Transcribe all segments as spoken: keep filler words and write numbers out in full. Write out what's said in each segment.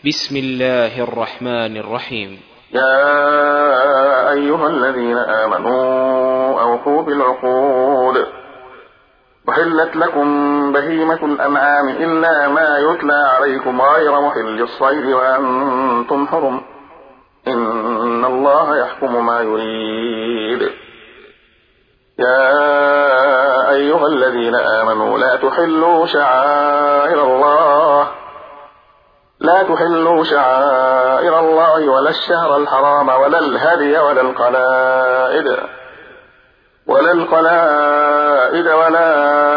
بسم الله الرحمن الرحيم. يا أيها الذين آمنوا أوفوا بالعقود، وحلت لكم بهيمة الأنعام إلا ما يتلى عليكم غير محل الصيد وأنتم حرم، إن الله يحكم ما يريد. يا أيها الذين آمنوا لا تحلوا شعائر الله لا تحلوا شعائر الله ولا الشهر الحرام ولا الهدي ولا القلائد ولا القلائد ولا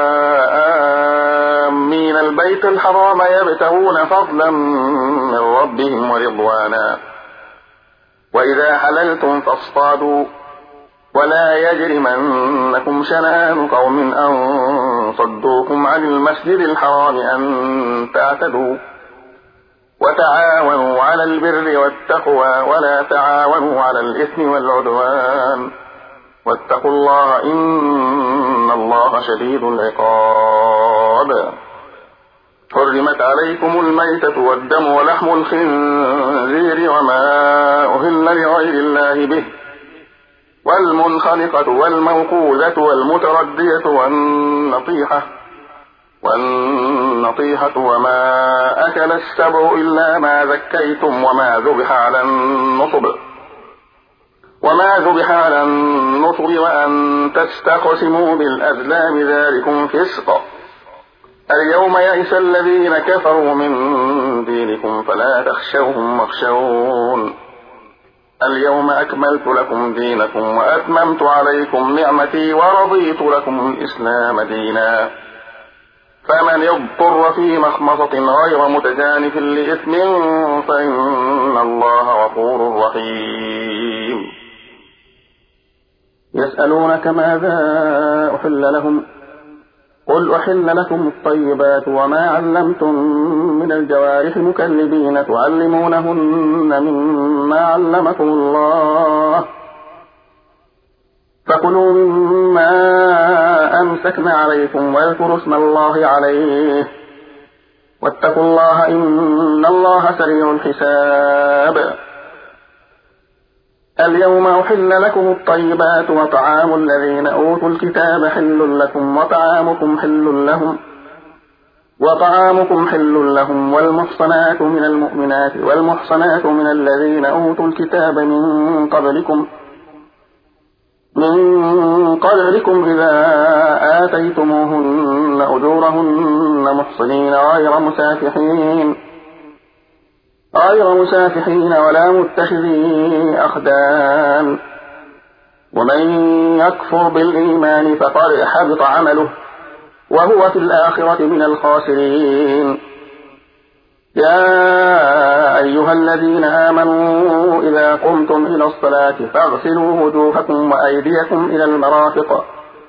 آمين البيت الحرام يبتغون فضلا من ربهم ورضوانا، وإذا حللتم فاصطادوا، ولا يجرمنكم شنآن قوم أن صدوكم عن المسجد الحرام أن تعتدوا، وتعاونوا على البر والتقوى ولا تعاونوا على الإثم والعدوان، واتقوا الله إن الله شديد العقاب. حرمت عليكم الميتة والدم ولحم الخنزير وما أهل لغير الله به، والمنخنقة والموقوذة والمتردية والنطيحة والنطيحة وما أكل السبع إلا ما ذكيتم وما ذبح على النصب وما ذبح على النصب وأن تستقسموا بالأزلام ذلكم فسق. اليوم يئس الذين كفروا من دينكم فلا تخشوهم واخشون، اليوم أكملت لكم دينكم وأتممت عليكم نعمتي ورضيت لكم الإسلام دينا، فمن يضطر في مخمصة غير متجانف لإثم فإن الله غفور رحيم. يسألونك ماذا أحل لهم، قل أحل لكم الطيبات وما علمتم من الجوارح مكلبين تعلمونهن مما علمكم الله، فكلوا مما أمسكن عليكم واذكروا اسم الله عليه، واتقوا الله إن الله سريع الحساب. اليوم أحل لكم الطيبات وطعام الذين أوتوا الكتاب حل لكم وطعامكم حل لهم وطعامكم حل لهم والمحصنات من المؤمنات والمحصنات من الذين أوتوا الكتاب من قبلكم من قبلكم إذا آتيتموهن أجورهن محصنين غير مسافحين غير مسافحين ولا متخذي أخدان، ومن يكفر بالإيمان فقد حبط عمله وهو في الآخرة من الخاسرين. يا أيها الذين آمنوا إذا قمتم إلى الصلاة فاغسلوا وجوهكم وأيديكم إلى المرافق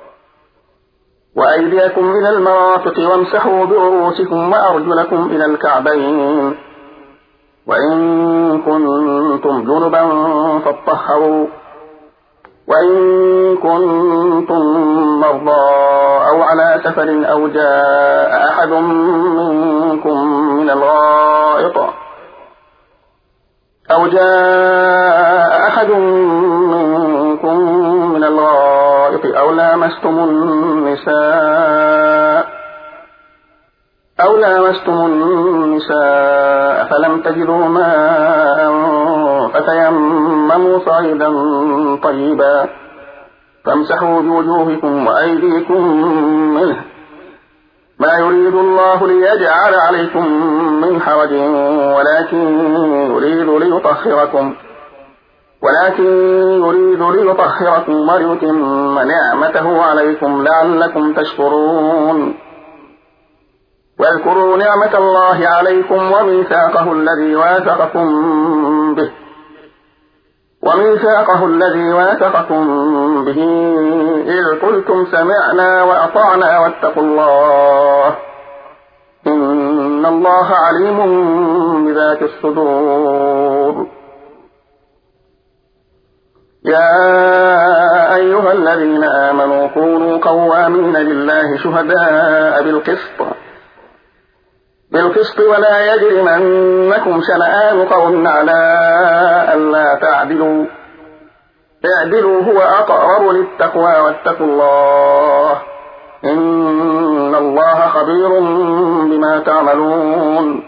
وأيديكم إلى المرافق وامسحوا برؤوسكم وأرجلكم إلى الكعبين، وإن كنتم جنبا فاطهروا، وإن كنتم مرضى أو على سفر أو جاء أحد منكم من الغائط أو جاء أحد منكم من الغائط أو لامستم النساء أو لامستم النساء فلم تجدوا ماء فتيمموا صعيدا طيبا فامسحوا بوجوهكم وأيديكم منه، ما يريد الله ليجعل عليكم من حرج ولكن يريد ليطهركم ولكن يريد ليطهركم وليتم نعمته عليكم لعلكم تشكرون. واذكروا نعمة الله عليكم وميثاقه الذي واثقكم به وميثاقه الذي واثقكم به إذ قلتم سمعنا وأطعنا واتقوا الله إن الله عليم بذات الصدور. يا أيها الذين آمنوا كونوا قوامين لله شهداء بالقسط بالقسط ولا يجرمنكم شنآن قوم على ألا تعدلوا اعدلوا هو أقرب للتقوى واتقوا الله إن الله خبير بما تعملون.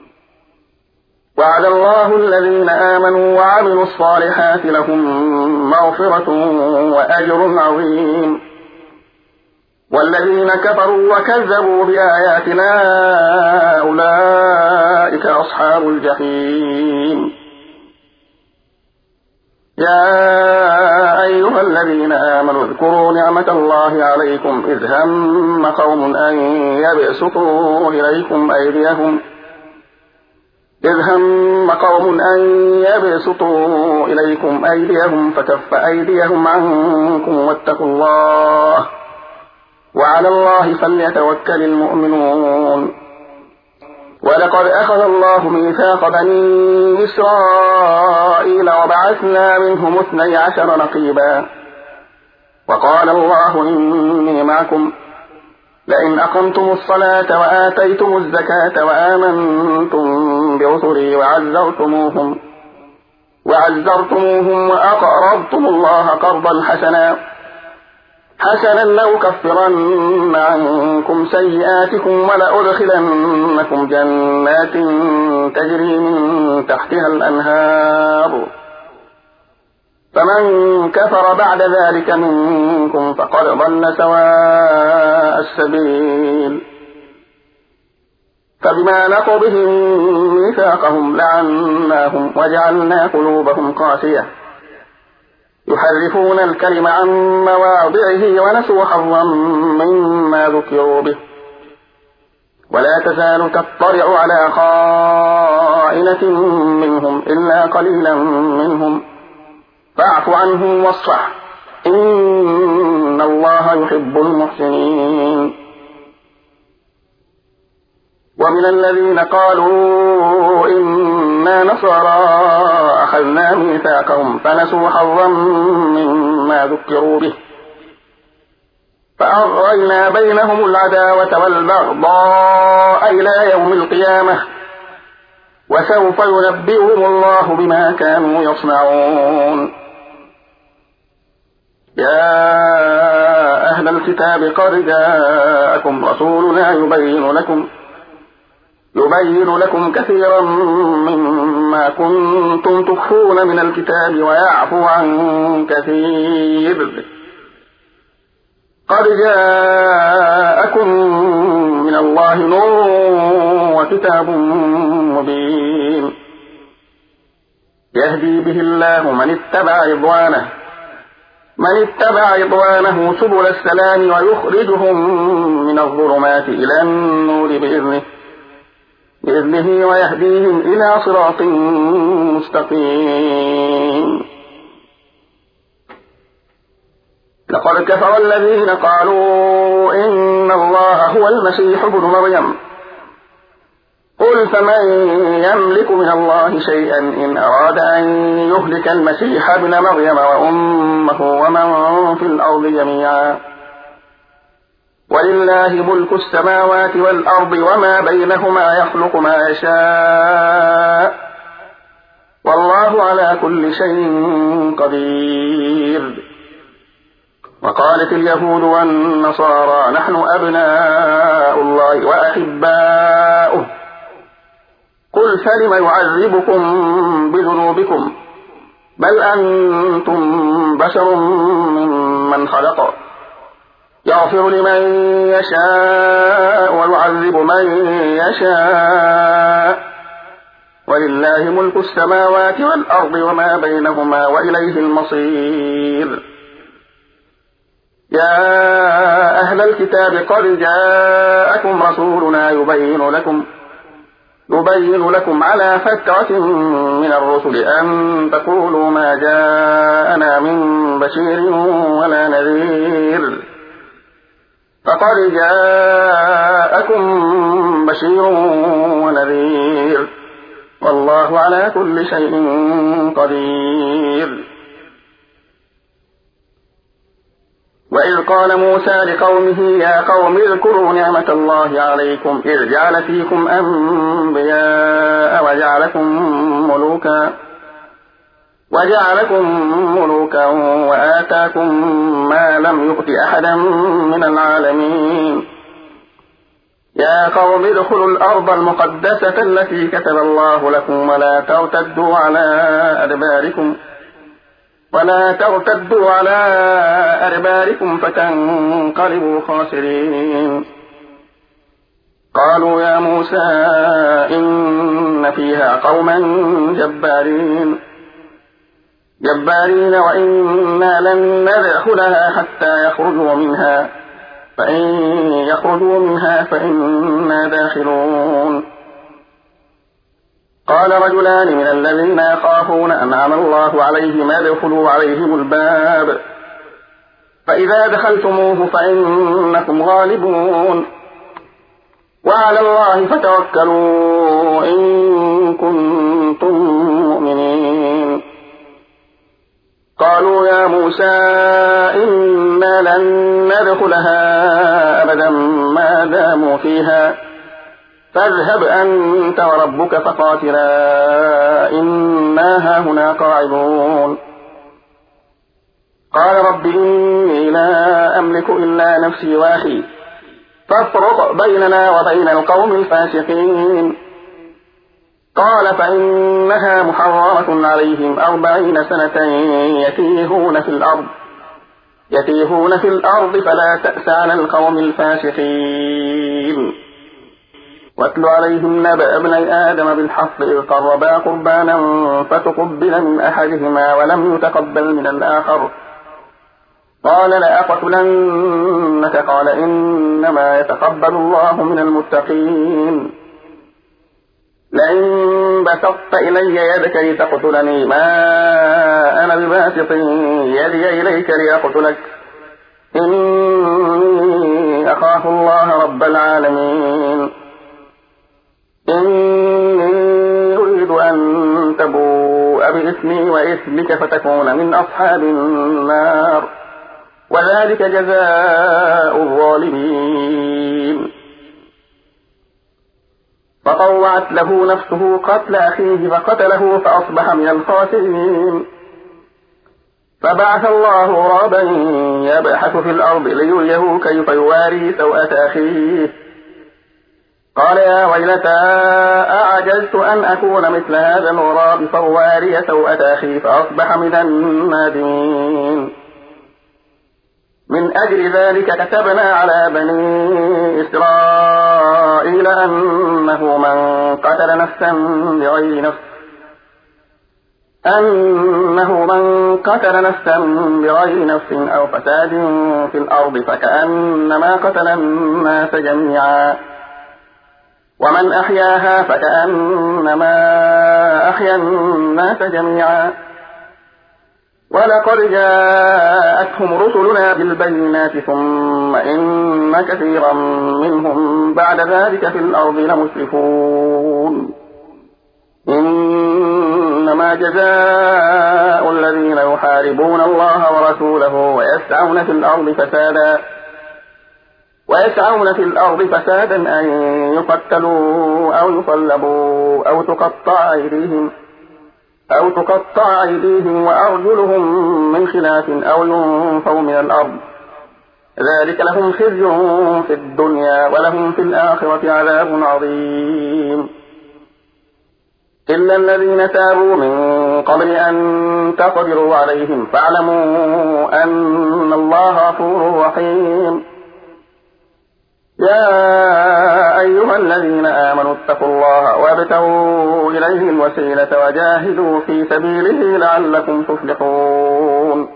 وعد الله الذين آمنوا وعملوا الصالحات لهم مغفرة وأجر عظيم. والذين كفروا وكذبوا بآياتنا أولئك أصحاب الجحيم. يا أيها الذين آمنوا اذكروا نعمة الله عليكم إذ هم قوم أن يبسطوا إليكم أيديهم إذ هم قوم أن يبسطوا إليكم أيديهم فكف أيديهم عنكم واتقوا الله وعلى الله فليتوكل المؤمنون. ولقد أخذ الله ميثاق بني إسرائيل وبعثنا منهم اثني عشر نقيبا وقال الله إني معكم لئن أقمتم الصلاة وآتيتم الزكاة وآمنتم برسلي وعزرتموهم وعزرتموهم وأقرضتم الله قرضا حسنا حسنا لأكفرن عنكم سيئاتكم ولأدخلنكم جنات تجري من تحتها الأنهار فمن كفر بعد ذلك منكم فقد ضل سواء السبيل. فبما نقضهم ميثاقهم لعناهم وجعلنا قلوبهم قاسية يحرفون الكلم عن مواضعه ونسوا حظا مما ذكروا به ولا تزال تطلع على خائنة منهم إلا قليلا منهم فاعف عنهم واصفح إن الله يحب المحسنين. ومن الذين قالوا إنا نصارى أخذنا ميثاقهم فنسوا حظا مما ذكروا به فأغرينا بينهم العداوة والبغضاء إلى يوم القيامة وسوف ينبئهم الله بما كانوا يصنعون. يا أهل الكتاب قد جاءكم رسولنا يبين لكم يبين لكم كثيرا مما كنتم تخفون من الكتاب ويعفو عن كثير قد جاءكم من الله نور وكتاب مبين يهدي به الله من اتبع رضوانه من اتبع رضوانه سبل السلام ويخرجهم من الظلمات إلى النور بإذنه بإذنه ويهديهم إلى صراط مستقيم. لقد كفر الذين قالوا إن الله هو المسيح ابن مريم قل فمن يملك من الله شيئا إن أراد أن يهلك المسيح ابن مريم وأمه ومن في الأرض جميعا ولله ملك السماوات والأرض وما بينهما يخلق ما يشاء والله على كل شيء قدير. وقالت اليهود والنصارى نحن أبناء الله وأحباؤه قل فلم يعذبكم بذنوبكم بل أنتم بشر ممن خلق يغفر لمن يشاء ويعذب من يشاء ولله ملك السماوات والأرض وما بينهما وإليه المصير. يا أهل الكتاب قد جاءكم رسولنا يبين لكم يبين لكم على فترة من الرسل أن تقولوا ما جاءنا من بشير ولا نذير فقد جاءكم بشير ونذير والله على كل شيء قدير. وإذ قال موسى لقومه يا قوم اذكروا نعمة الله عليكم إذ جعل فيكم أنبياء وجعلكم ملوكا وجعلكم ملوكا وآتاكم ما لم يؤت أحدا من العالمين يا قوم ادخلوا الأرض المقدسة التي كتب الله لكم ولا ترتدوا على أدباركم ولا ترتدوا على أدباركم فتنقلبوا خاسرين قالوا يا موسى إن فيها قوما جبارين جبارين وإنا لن ندخلها حتى يخرجوا منها فإن يخرجوا منها فإنا داخلون قال رجلان من الذين يخافون أنعم الله عليهم ادخلوا عليهم الباب فإذا دخلتموه فإنكم غالبون وعلى الله فتوكلوا إن كنتم مؤمنين قالوا يا موسى إنا لن ندخلها أبدا ما داموا فيها فاذهب أنت وربك فقاتلا إنا هاهنا قاعدون قال رب إني لا أملك إلا نفسي وأخي فافرق بيننا وبين القوم الفاسقين قال فإنها محرمة عليهم أربعين سنة يتيهون في الأرض يتيهون في الأرض فلا تأس على القوم الفاسقين واتل عليهم نبأ ابني آدم بالحق إذ قربا قربانا فتقبل من أحدهما ولم يتقبل من الآخر قال لأقتلنك قال إنما يتقبل الله من المتقين لئن بسطت إلي يدك لتقتلني ما أنا بباسط يدي إليك لأقتلك إني أخاف الله رب العالمين إني أريد أن تبوء بإثمي وإثمك فتكون من أصحاب النار وذلك جزاء الظالمين فطوعت له نفسه قتل أخيه فقتله فأصبح من الخاسرين فبعث الله غرابا يبحث في الأرض ليريه كيف يواري سوءة أخيه قال يا ويلتى أعجزت أن أكون مثل هذا الغراب فواري سوءة أخي فأصبح من النادمين من أجل ذلك كتبنا على بني إسرائيل أنه من قتل نفسا بغير نفس أنه من قتل نفسا بغير نفس أو فساد في الأرض فكأنما قتل الناس جميعا ومن أحياها فكأنما أحيا الناس جميعا ولقد جاءتهم رسلنا بالبينات ثم إن كثيرا منهم بعد ذلك في الأرض لمسرفون إنما جزاء الذين يحاربون الله ورسوله ويسعون في الأرض فسادا ويسعون في الأرض فسادا أن يقتلوا أو يصلبوا أو تقطع أيديهم أو تقطع أيديهم وأرجلهم من خلاف أو ينفوا من الأرض ذلك لهم خزي في الدنيا ولهم في الآخرة عذاب عظيم إلا الذين تابوا من قبل أن تقدروا عليهم فاعلموا أن الله غفور رحيم يا أيها الذين آمنوا اتقوا الله وابتغوا إليه الوسيلة وجاهدوا في سبيله لعلكم تفلحون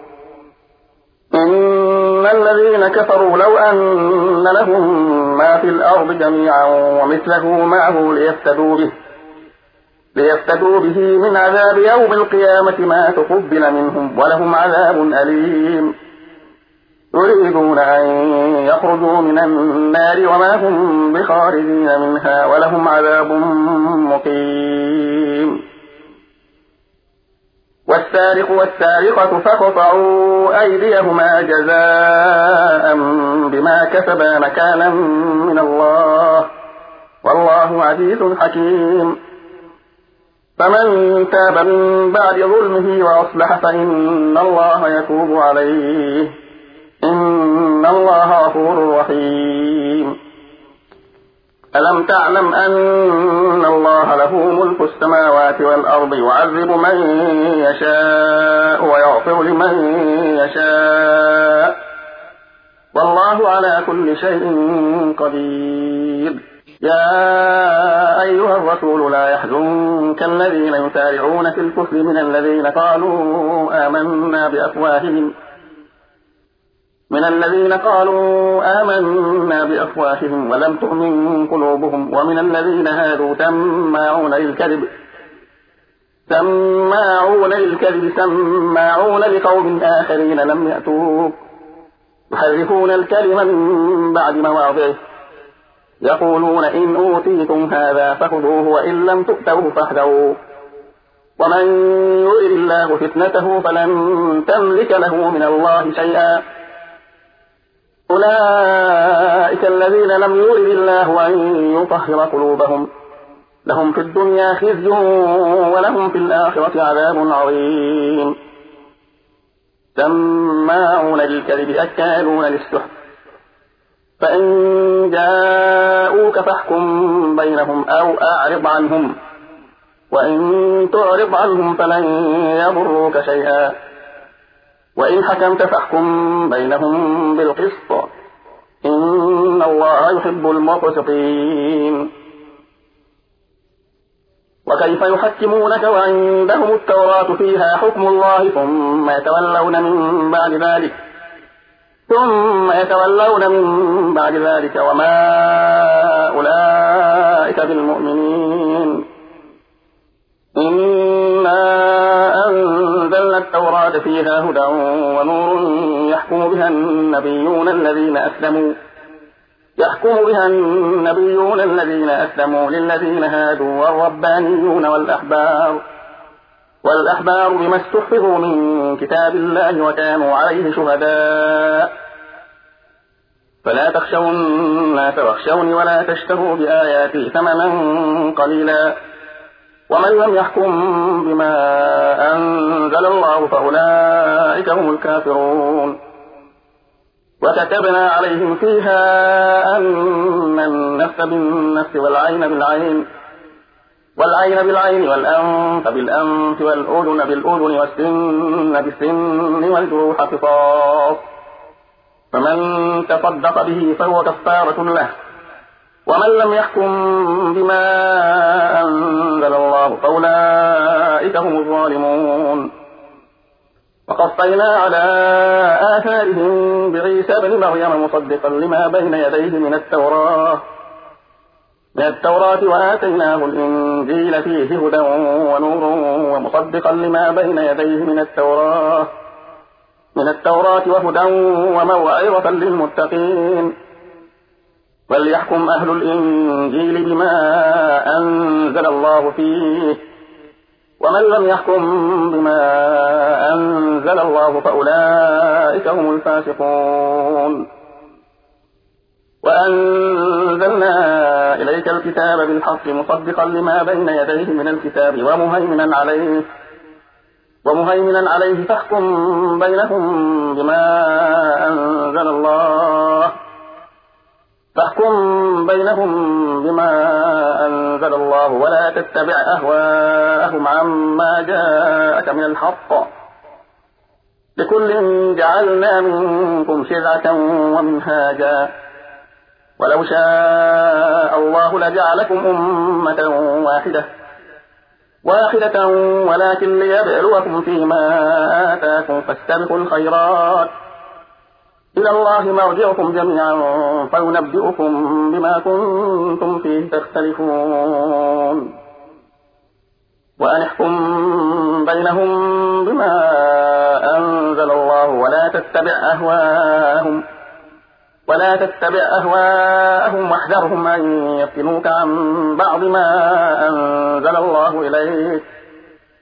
إن الذين كفروا لو أن لهم ما في الأرض جميعا ومثله معه ليفتدوا به ليفتدوا به من عذاب يوم القيامة ما تقبل منهم ولهم عذاب أليم يريدون أن يخرجوا من النار وما هم بخارجين منها ولهم عذاب مقيم والسارق والسارقة فاقطعوا أيديهما جزاء بما كسبا نكالا من الله والله عزيز حكيم. فمن تاب من بعد ظلمه وأصلح فإن الله يتوب عليه إن الله غفور رحيم. ألم تعلم أن الله له ملك السماوات والأرض يعذب من يشاء ويغفر لمن يشاء والله على كل شيء قدير. يا أيها الرسول لا يحزنك الذين يسارعون في الكفر من الذين قالوا آمنا بأفواههم من الذين قالوا آمنا بأفواههم ولم تؤمن قلوبهم ومن الذين هادوا سماعون للكذب سماعون للكذب سماعون لقوم آخرين لم يأتوك يحرفون الكلم من بعد مواضعه يقولون إن أوتيتم هذا فخذوه وإن لم تؤتوه فاحذروا ومن يرد الله فتنته فلن تملك له من الله شيئا أولئك الذين لم يرد الله أن يطهر قلوبهم لهم في الدنيا خزي ولهم في الآخرة عذاب عظيم. سماعون للكذب أكالون للسحت فإن جاءوك فاحكم بينهم أو أعرض عنهم وإن تعرض عنهم فلن يضروك شيئا وإن حكمت فاحكم بينهم بالقسط إن الله يحب المقسطين. وكيف يحكمونك وعندهم التوراة فيها حكم الله ثم يتولون من بعد ذلك ثم يتولون من بعد ذلك وما أولئك بالمؤمنين. إنا أنزلنا التوراة فيها هدى ونور يحكم بها النبيون الذين أسلموا يحكم بها النبيون الذين أسلموا للذين هادوا والربانيون والأحبار والأحبار بما استحفظوا من كتاب الله وكانوا عليه شهداء فلا تخشوا الناس واخشوني ولا تشتروا بآياتي ثمنا قليلا ومن لم يحكم بما أنزل الله فأولئك هم الكافرون. وكتبنا عليهم فيها أن النفس بالنفس والعين بالعين والعين بالعين والأنف بالأنف والأذن بالأذن والسن بالسن والجروح قصاص فمن تصدق به فهو كفارة له ومن لم يحكم بما أنزل الله فأولئك هم الظالمون. وقفينا على آثارهم بعيسى بن مريم مصدقا لما بين يديه من التوراة من التوراة وآتيناه الإنجيل فيه هدى ونور ومصدقا لما بين يديه من التوراة من التوراة وهدى وموعظة للمتقين. وليحكم أهل الإنجيل بما أنزل الله فيه ومن لم يحكم بما أنزل الله فأولئك هم الفاسقون. وأنزلنا إليك الكتاب بالحق مصدقا لما بين يديه من الكتاب ومهيمنا عليه ومهيمنا عليه فاحكم بينهم بما أنزل الله فاحكم بينهم بما أنزل الله ولا تتبع أهواءهم عما جاءك من الحق لكل جعلنا منكم شرعة ومنهاجا ولو شاء الله لجعلكم أمة واحدة واحدة ولكن ليبلوكم فيما آتاكم فاستبقوا الخيرات إلى الله مرجعكم جميعا فينبئكم بما كنتم فيه تختلفون. وأن احكم بينهم بما أنزل الله ولا تتبع أهواءهم ولا تتبع أهواءهم واحذرهم أن يفتنوك عن بعض ما أنزل الله إليك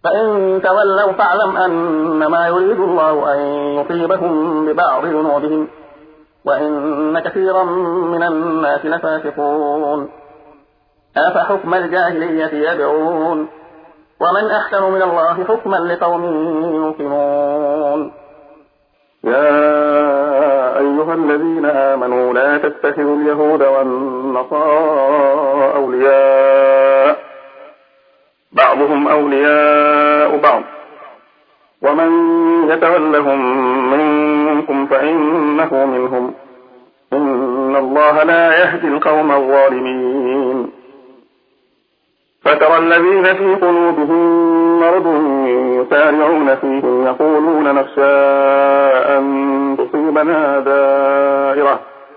فإن تولوا فاعلم أنما يريد الله أن يصيبهم ببعض ذنوبهم وإن كثيرا من الناس لفاسقون. أفحكم الجاهلية يبغون ومن أحسن من الله حكما لقوم يوقنون. يا أيها الذين آمنوا لا تتخذوا اليهود والنصارى أولياء بعضهم أولياء بعض ومن يتولهم منكم فإنه منهم إن الله لا يهدي القوم الظالمين. فترى الذين في قلوبهم مرض يسارعون فيهم يقولون نخشى أن تصيبنا دائرة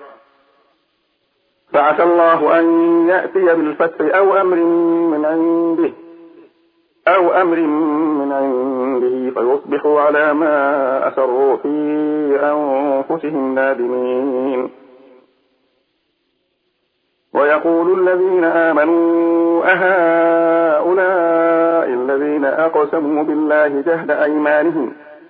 فعسى الله أن يأتي بالفتح أو أمر من عنده أو أمر من عنده فيصبحوا على ما أسروا في أنفسهم نادمين. ويقول الذين آمنوا أهؤلاء الذين أقسموا بالله جهد أيمانهم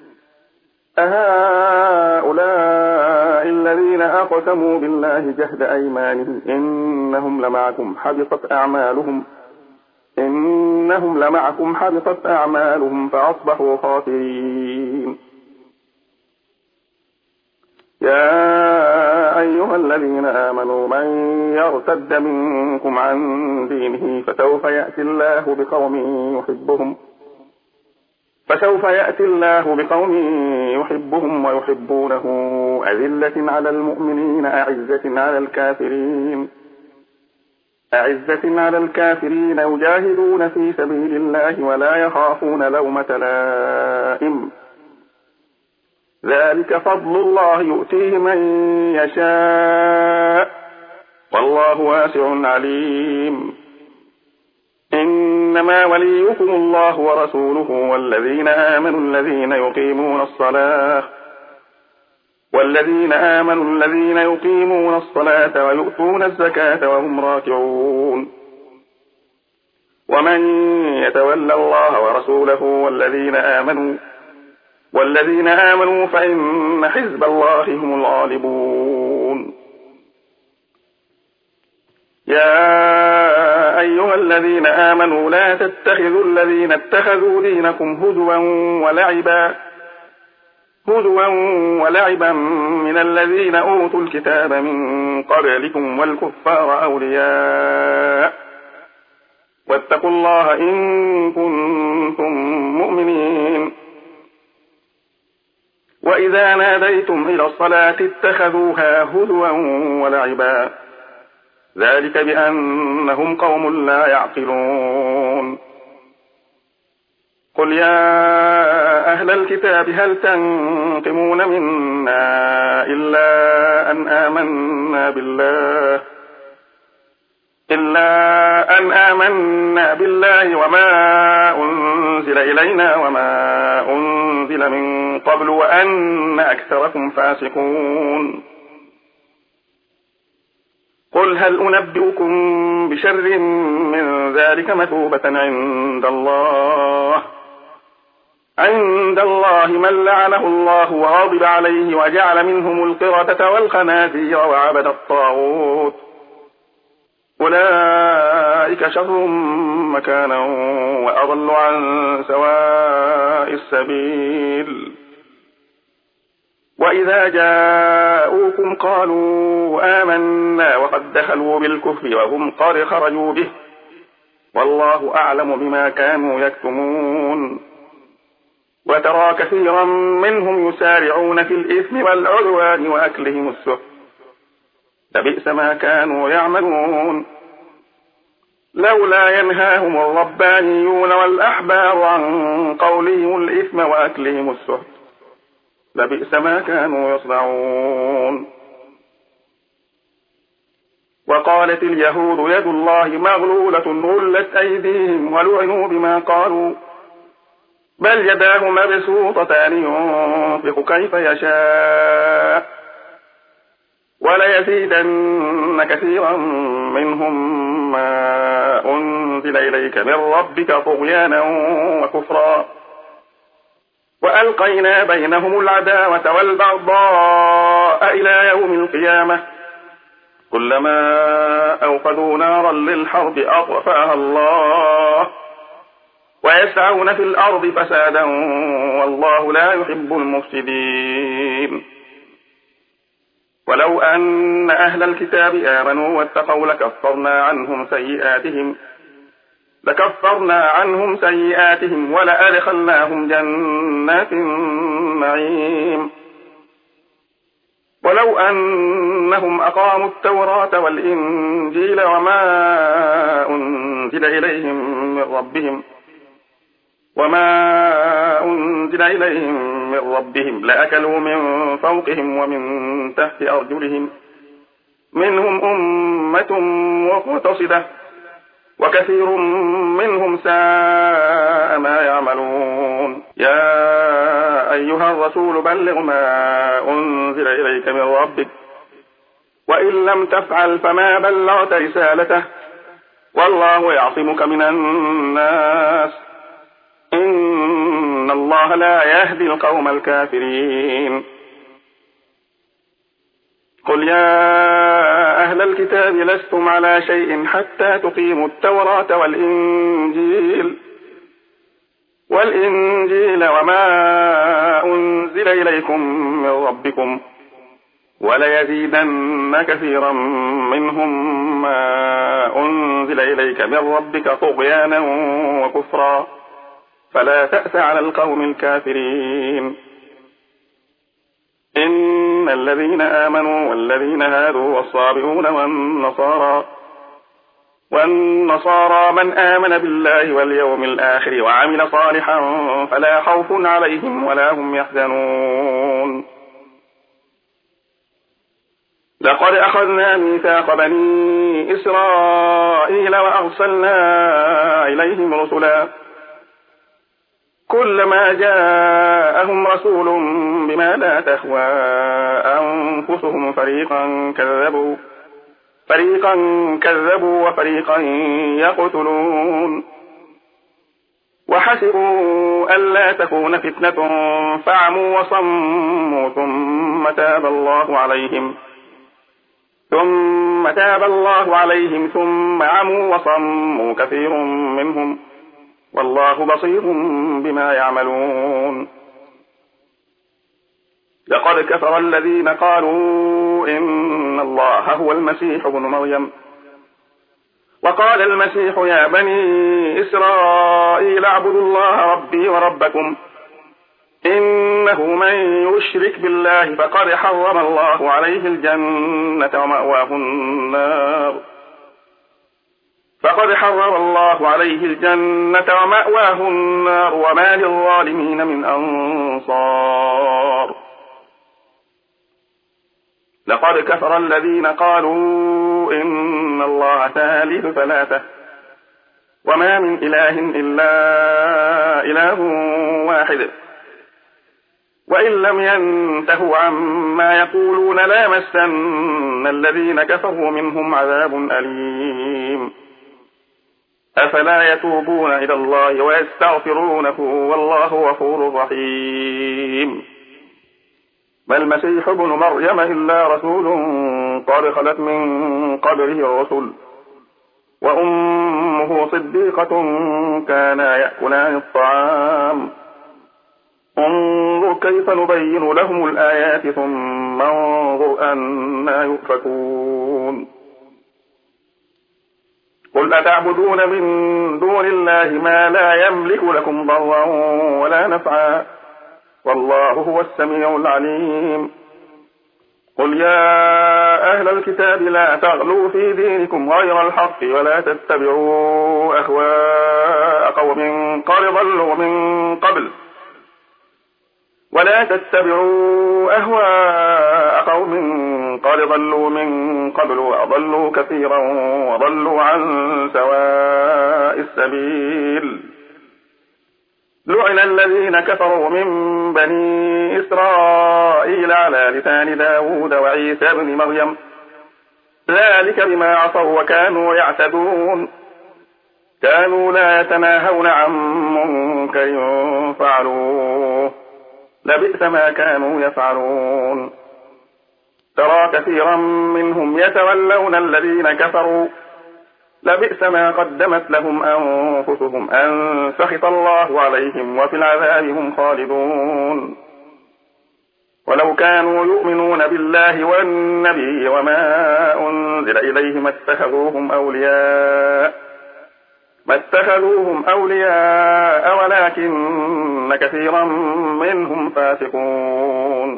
أهؤلاء الذين أقسموا بالله جهد أيمانهم إنهم لمعكم حبطت أعمالهم إنهم لمعكم حبطت أعمالهم فأصبحوا خاسرين. يا أيها الذين آمنوا من يرتد منكم عن دينه فسوف يأتي الله بقوم يحبهم فسوف يأتي الله بقوم يحبهم ويحبونه أذلة على المؤمنين أعزة على الكافرين أعزة على الكافرين يجاهدون في سبيل الله ولا يخافون لومة لائم ذلك فضل الله يؤتيه من يشاء والله واسع عليم. إنما وليكم الله ورسوله والذين آمنوا الذين يقيمون الصلاة والذين آمنوا الذين يقيمون الصلاة ويؤتون الزكاة وهم راكعون. ومن يتولى الله ورسوله والذين آمنوا والذين آمنوا فإن حزب الله هم الغالبون. يا أيها الذين آمنوا لا تتخذوا الذين اتخذوا دينكم هزوا ولعبا هزوا ولعبا من الذين أوتوا الكتاب من قبلكم والكفار أولياء واتقوا الله إن كنتم مؤمنين. وإذا ناديتم إلى الصلاة اتخذوها هزوا ولعبا ذلك بأنهم قوم لا يعقلون. قل يا أهل الكتاب هل تنقمون منا إلا أن آمنا بالله إلا أن آمنا بالله وما أنزل إلينا وما أنزل من قبل وأن أكثركم فاسقون. قل هل أنبئكم بشر من ذلك مثوبة عند الله عند الله من لعنه الله وغضب عليه وجعل منهم القردة والخنازير وعبد الطاغوت أولئك شر مكانا وأضل عن سواء السبيل. وإذا جاءوكم قالوا آمنا وقد دخلوا بالكفر وهم قد خرجوا به والله أعلم بما كانوا يكتمون. وترى كثيرا منهم يسارعون في الإثم والعدوان وأكلهم السحت لبئس ما كانوا يعملون. لولا ينهاهم الربانيون والأحبار عن قولهم الإثم وأكلهم السحت لبئس ما كانوا يصنعون. وقالت اليهود يد الله مغلولة غلت أيديهم ولعنوا بما قالوا بل يداه مبسوطتان ينفق كيف يشاء وليزيدن كثيرا منهم ما أنزل أنزل إليك من ربك طغيانا وكفرا وألقينا بينهم العداوة والبغضاء إلى يوم القيامة كلما أوقدوا نارا للحرب أطفأها الله ويسعون في الأرض فسادا والله لا يحب المفسدين ولو أن أهل الكتاب آمنوا واتقوا لكفرنا عنهم سيئاتهم لكفرنا عنهم سيئاتهم ولأدخلناهم جنات النعيم ولو أنهم أقاموا التوراة والإنجيل وما أنزل إليهم من ربهم وما أنزل إليهم من ربهم لأكلوا من فوقهم ومن تحت أرجلهم منهم أمة مقتصدة وكثير منهم ساء ما يعملون يا أيها الرسول بلغ ما أنزل إليك من ربك وإن لم تفعل فما بلغت رسالته والله يعصمك من الناس إن الله لا يهدي القوم الكافرين قل يا أهل الكتاب لستم على شيء حتى تقيموا التوراة والإنجيل والإنجيل وما أنزل إليكم من ربكم وليزيدن كثيرا منهم ما أنزل إليك من ربك طغيانا وكفرا فلا تأس على القوم الكافرين إن الذين آمنوا والذين هادوا والصابئون والنصارى والنصارى من آمن بالله واليوم الآخر وعمل صالحا فلا خوف عليهم ولا هم يحزنون لقد أخذنا ميثاق بني إسرائيل وأرسلنا إليهم رسلا كلما جاءهم رسول بما لا تهوى أنفسهم فريقا كذبوا فريقا كذبوا وفريقا يقتلون وحسبوا ألا تكون فتنة فعموا وصموا ثم تاب الله عليهم ثم تاب الله عليهم ثم عموا وصموا كثير منهم والله بصير بما يعملون لقد كفر الذين قالوا إن الله هو المسيح ابن مريم وقال المسيح يا بني إسرائيل اعبدوا الله ربي وربكم إنه من يشرك بالله فقد حرم الله عليه الجنة ومأواه النار فقد حرم الله عليه الجنة ومأواه النار وما للظالمين من أنصار لقد كفر الذين قالوا إن الله ثالث ثلاثة وما من إله إلا إله واحد وإن لم ينتهوا عما يقولون ليمسن الذين كفروا منهم عذاب أليم أفلا يتوبون إلى الله ويستغفرونه والله غفور رحيم ما المسيح ابن مريم إلا رسول قد خلت من قبله الرسل وأمه صديقة كانا يأكلان الطعام انظر كيف نبين لهم الآيات ثم انظر أنا يؤفكون قل أتعبدون من دون الله ما لا يملك لكم ضرا ولا نفعا والله هو السميع العليم قل يا أهل الكتاب لا تغلوا في دينكم غير الحق ولا تتبعوا أهواء قوم قد ضلوا من قبل ولا تتبعوا أهواء قوم قد ضلوا من قبل وأضلوا كثيرا وضلوا عن سواء السبيل لعن الذين كفروا من بني إسرائيل على لسان داود وعيسى بن مريم ذلك بما عصوا وكانوا يعتدون كانوا لا يتناهون عن منكر فعلوه لبئس ما كانوا يفعلون ترى كثيرا منهم يتولون الذين كفروا لبئس ما قدمت لهم أنفسهم أن سخط الله عليهم وفي العذاب هم خالدون ولو كانوا يؤمنون بالله والنبي وما أنزل إليه ما اتخذوهم أولياء ما اتخذوهم أولياء ولكن كثيرا منهم فاسقون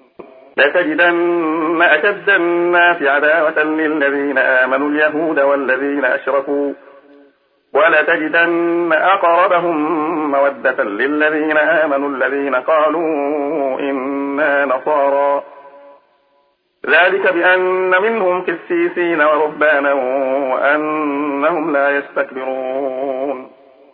لتجدن أشد الناس عداوة للذين آمنوا اليهود والذين أشركوا ولتجدن أقربهم مودة للذين آمنوا الذين قالوا إنا نصارى ذلك بأن منهم قسيسين ورهبانا وأنهم لا يستكبرون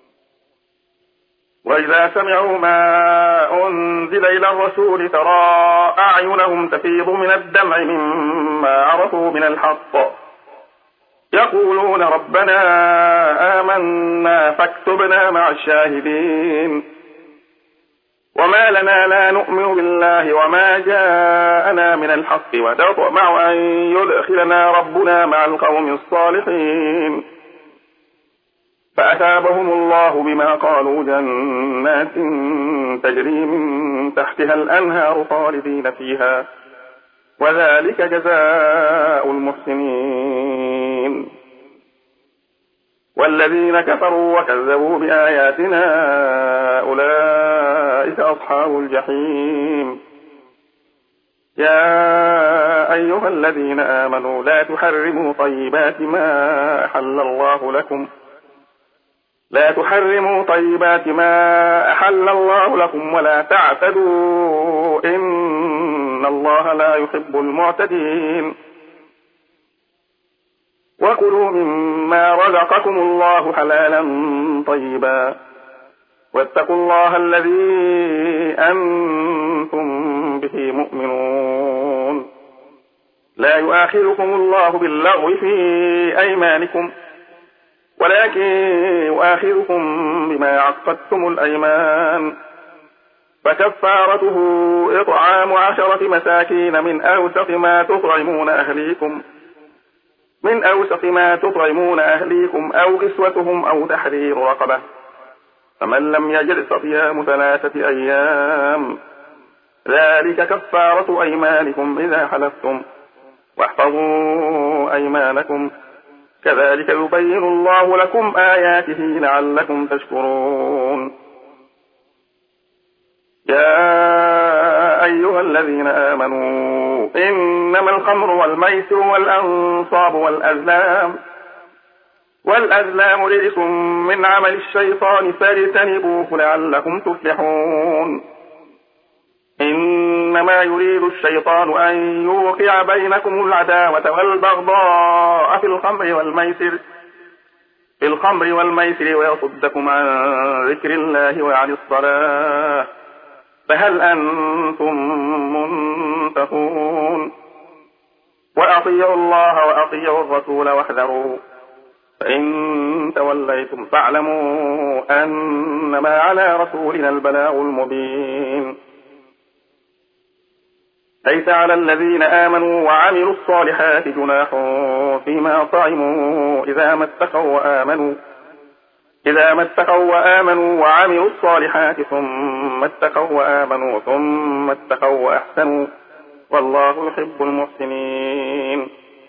وإذا سمعوا ما أنزل إلى الرسول ترى أعينهم تفيض من الدمع مما عرفوا من الحق يقولون ربنا آمنا فاكتبنا مع الشاهدين وما لنا لا نؤمن بالله وما جاءنا من الحق ونطمع أن يدخلنا ربنا مع القوم الصالحين فأثابهم الله بما قالوا جنات تجري من تحتها الأنهار خالدين فيها وذلك جزاء المحسنين والذين كفروا وكذبوا بآياتنا أولئك أصحاب الجحيم يا أيها الذين آمنوا لا تحرموا طيبات ما أحل الله لكم لا تحرموا طيبات ما أحل الله لكم ولا تعتدوا إن الله لا يحب المعتدين وكلوا مما رزقكم الله حلالا طيبا واتقوا الله الذي أنتم به مؤمنون لا يؤاخذكم الله باللغو في أيمانكم ولكن يؤاخذكم بما عقدتم الأيمان فكفارته إطعام عشرة مساكين من أوسط ما تطعمون أهليكم من أوسط ما تطعمون أهليكم أو كسوتهم أو تحرير رقبة فمن لم يجد فصيام ثلاثة أيام ذلك كفارة أيمانكم إذا حلفتم واحفظوا أيمانكم كذلك يبين الله لكم آياته لعلكم تشكرون يا أيها الذين آمنوا إنما الخمر والميسر والأنصاب والأزلام والأزلام رجس من عمل الشيطان فاجتنبوه لعلكم تفلحون إنما يريد الشيطان أن يوقع بينكم العداوة والبغضاء في الخمر والميسر في الخمر والميسر ويصدكم عن ذكر الله وعن الصلاة فهل أنتم منتهون وأطيعوا الله وأطيعوا الرسول واحذروا فإن توليتم فاعلموا أنما على رسولنا البلاغ المبين ليس على الذين آمنوا وعملوا الصالحات جناح فيما طعموا إذا ما اتقوا وآمنوا إذا ما اتقوا وآمنوا وعملوا الصالحات ثم اتقوا وآمنوا ثم اتقوا وأحسنوا والله يحب المحسنين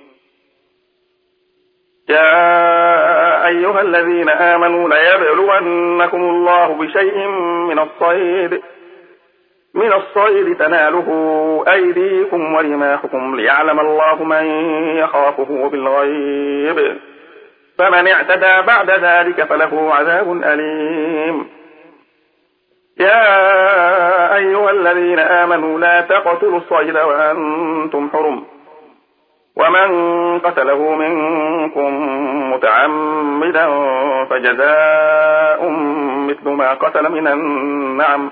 يا أيها الذين آمنوا ليبلونكم الله بشيء من الصيد من الصيد تناله أيديكم ورماحكم ليعلم الله من يخافه بالغيب فمن اعتدى بعد ذلك فله عذاب أليم يا أيها الذين آمنوا لا تقتلوا الصيد وأنتم حرم ومن قتله منكم متعمدا فجزاء مثل ما قتل من النعم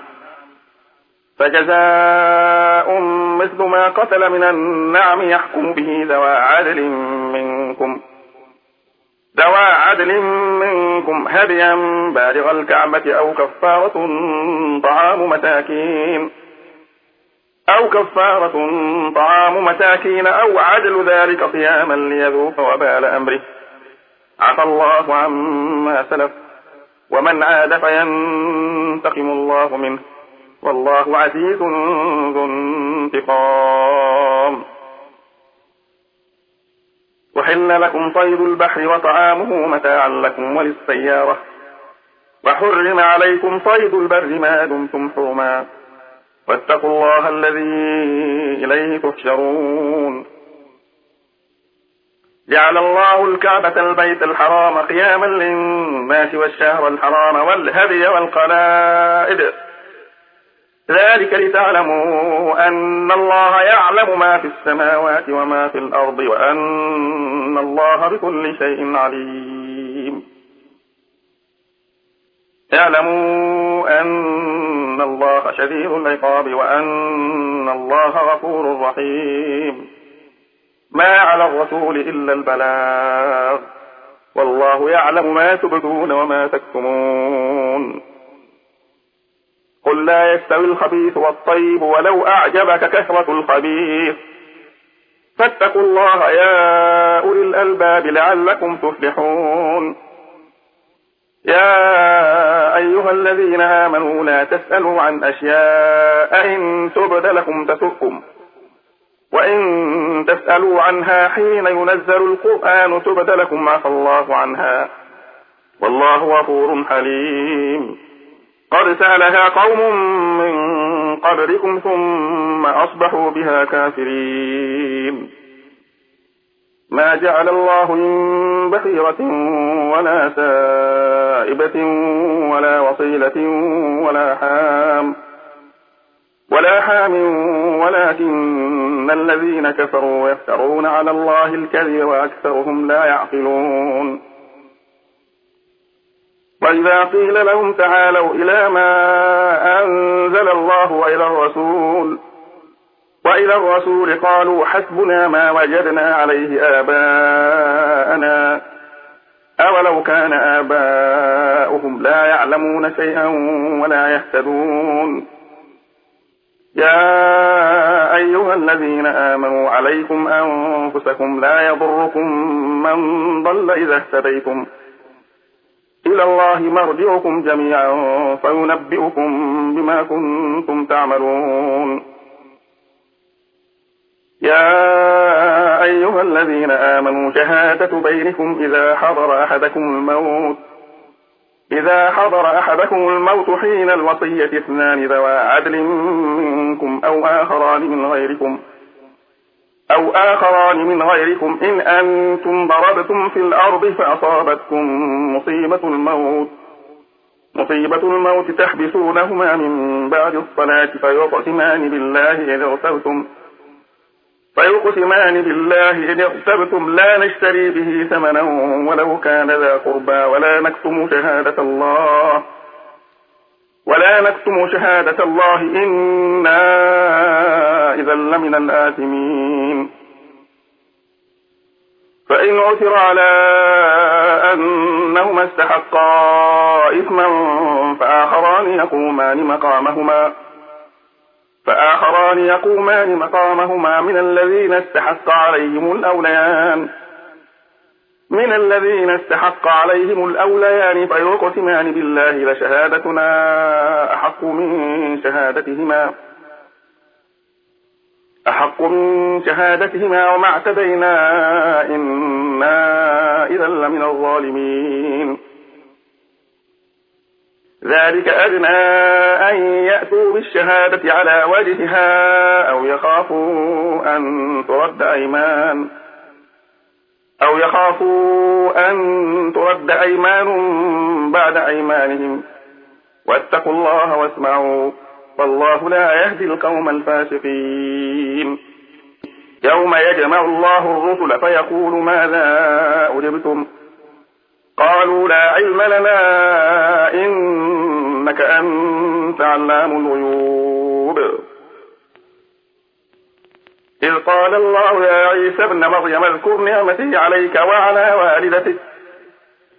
فجزاء مثل ما قتل من النعم يحكم به ذوى عدل منكم ذوى عدل منكم هديا بالغ الكعبة أو كفارة طعام مساكين أو كفارة طعام مساكين أو عدل ذلك صياما ليذوق وبال أمره عفى الله عما سلف ومن عاد فينتقم الله منه والله عزيز ذو انتقام. وحل لكم صيد البحر وطعامه متاعا لكم وللسيارة وحرم عليكم صيد البر ما دمتم حرما واتقوا الله الذي إليه تحشرون. جعل الله الكعبة البيت الحرام قياما للناس والشهر الحرام والهدي والقلائد ذلك لتعلموا أن الله يعلم ما في السماوات وما في الأرض وأن الله بكل شيء عليم. اعلموا أن الله شديد العقاب وأن الله غفور رحيم. ما على الرسول إلا البلاغ والله يعلم ما تبدون وما تكتمون. قل لا يستوي الخبيث والطيب ولو أعجبك كثرة الخبيث فاتقوا الله يا أولي الألباب لعلكم تفلحون. يا أيها الذين آمنوا لا تسألوا عن أشياء إن تبد لكم تسؤكم وإن تسألوا عنها حين ينزل القرآن تبد لكم عفى الله عنها والله غفور حليم. قد سألها قوم من قبلكم ثم أصبحوا بها كافرين. ما جعل الله من بحيرة ولا سائبة ولا وصيلة ولا حام ولا حام ولكن الذين كفروا يفترون على الله الكذب وأكثرهم لا يعقلون. وإذا قيل لهم تعالوا إلى ما أنزل الله وإلى الرسول وإلى الرسول قالوا حسبنا ما وجدنا عليه آباءنا أولو كان آباؤهم لا يعلمون شيئا ولا يهتدون. يا أيها الذين آمنوا عليكم أنفسكم لا يضركم من ضل إذا اهتديتم إلى الله مرجعكم جميعا فينبئكم بما كنتم تعملون. يا أيها الذين آمنوا شهادة بينكم إذا حضر أحدكم الموت إذا حضر أحدكم الموت حين الوصية اثنان ذوى عدل منكم أو آخران من غيركم أو آخران من غيركم إن أنتم ضربتم في الأرض فأصابتكم مصيبة الموت مصيبة الموت تحبسونهما من بعد الصلاة فيقسمان بالله إن ارتبتم فيقسمان بالله إن ارتبتم لا نشتري به ثمنا ولو كان ذا قربى ولا نكتم شهادة الله ولا نكتم شهادة الله إنا إذا لمن الآثمين. فإن عثر على أنهما استحقا إثما فآخران يقومان مقامهما فآخران يقومان مقامهما من الذين استحق عليهم الأوليان من الذين استحق عليهم الأوليان فيقسمان بالله لشهادتنا أحق من شهادتهما أحق من شهادتهما وما اعتدينا إنا إذا لمن الظالمين. ذلك أدنى أن يأتوا بالشهادة على وجهها أو يخافوا أن ترد أيمان أو يخافوا أن ترد أيمان بعد أيمانهم واتقوا الله واسمعوا والله لا يهدي القوم الفاسقين. يوم يجمع الله الرسل فيقول ماذا أجبتم قالوا لا علم لنا إنك أنت علام الغيوب. إذ قال الله يا عيسى ابن مريم اذكر نعمتي عليك وعلى والدتك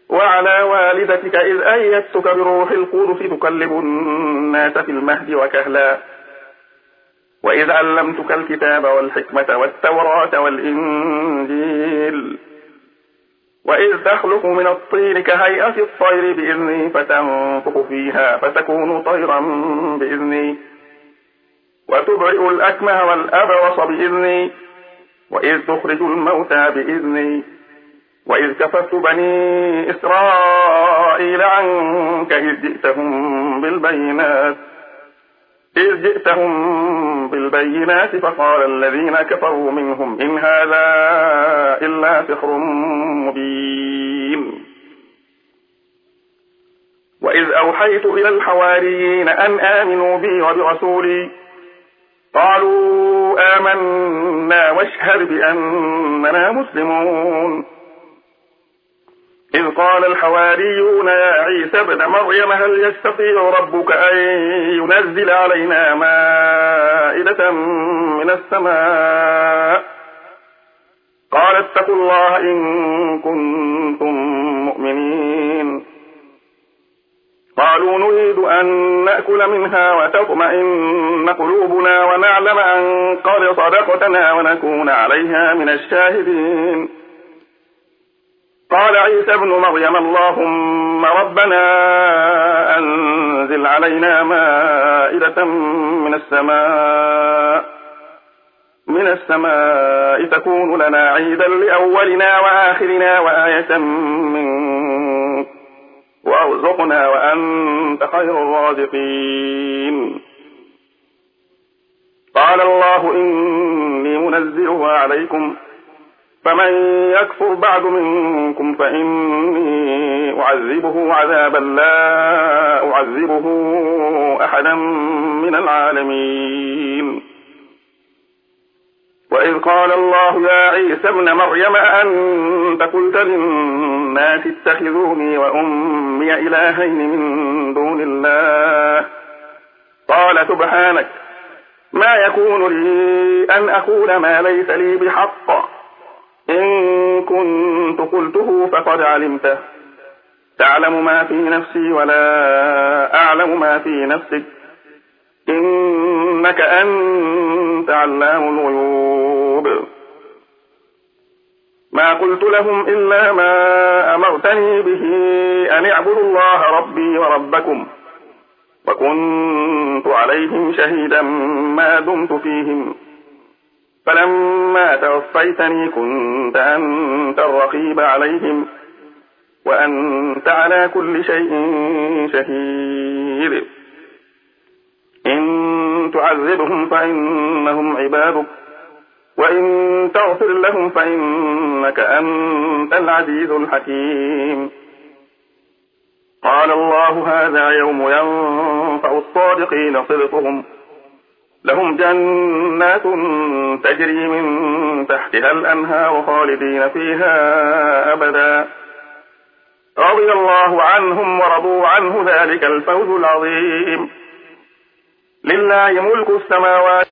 وعلى والدتك إذ أيدتك بروح القدس تكلم الناس في المهد وكهلا وإذ علمتك الكتاب والحكمة والتوراة والإنجيل وإذ تخلق من الطين كهيئة الطير بإذني فتنفخ فيها فتكون طيرا بإذني وتبرئ الأكمه والأبرص بإذني وإذ تخرج الموتى بإذني وإذ كففت بني إسرائيل عنك إذ جئتهم بالبينات إذ جئتهم بالبينات فقال الذين كفروا منهم إن هذا إلا سحر مبين وإذ أوحيت إلى الحواريين أن آمنوا بي وبرسولي قالوا آمنا واشهد بأننا مسلمون إذ قال الحواريون يا عيسى ابن مريم هل يستطيع ربك أن ينزل علينا مائدة من السماء قال اتقوا الله إن كنتم مؤمنين قالوا نريد أن نأكل منها وتطمئن قلوبنا ونعلم أن قد صدقتنا ونكون عليها من الشاهدين قال عيسى ابن مريم اللهم ربنا أنزل علينا مائدة من السماء من السماء تكون لنا عيدا لأولنا وآخرنا وآية منك وارزقنا وأنت خير الرازقين قال الله إني منزلها عليكم فمن يكفر بعد منكم فإني أعذبه عذابا لا أعذبه أحدا من العالمين وإذ قال الله يا عيسى ابن مريم أأنت قلت للناس اتخذوني وأمي إلهين من دون الله قال سبحانك ما يكون لي أن أقول ما ليس لي بحق إن كنت قلته فقد علمته تعلم ما في نفسي ولا أعلم ما في نفسك إنك أنت علام الغيوب ما قلت لهم إلا ما أمرتني به أن اعبدوا الله ربي وربكم وكنت عليهم شهيدا ما دمت فيهم فلما توفيتني كنت أنت الرقيب عليهم وأنت على كل شيء شهيد إن تعذبهم فإنهم عبادك وإن تغفر لهم فإنك أنت العزيز الحكيم قال الله هذا يوم ينفع الصادقين صدقهم لهم جنات تجري من تحتها الأنهار خالدين فيها أبدا رضي الله عنهم ورضوا عنه ذلك الفوز العظيم لله ملك السماوات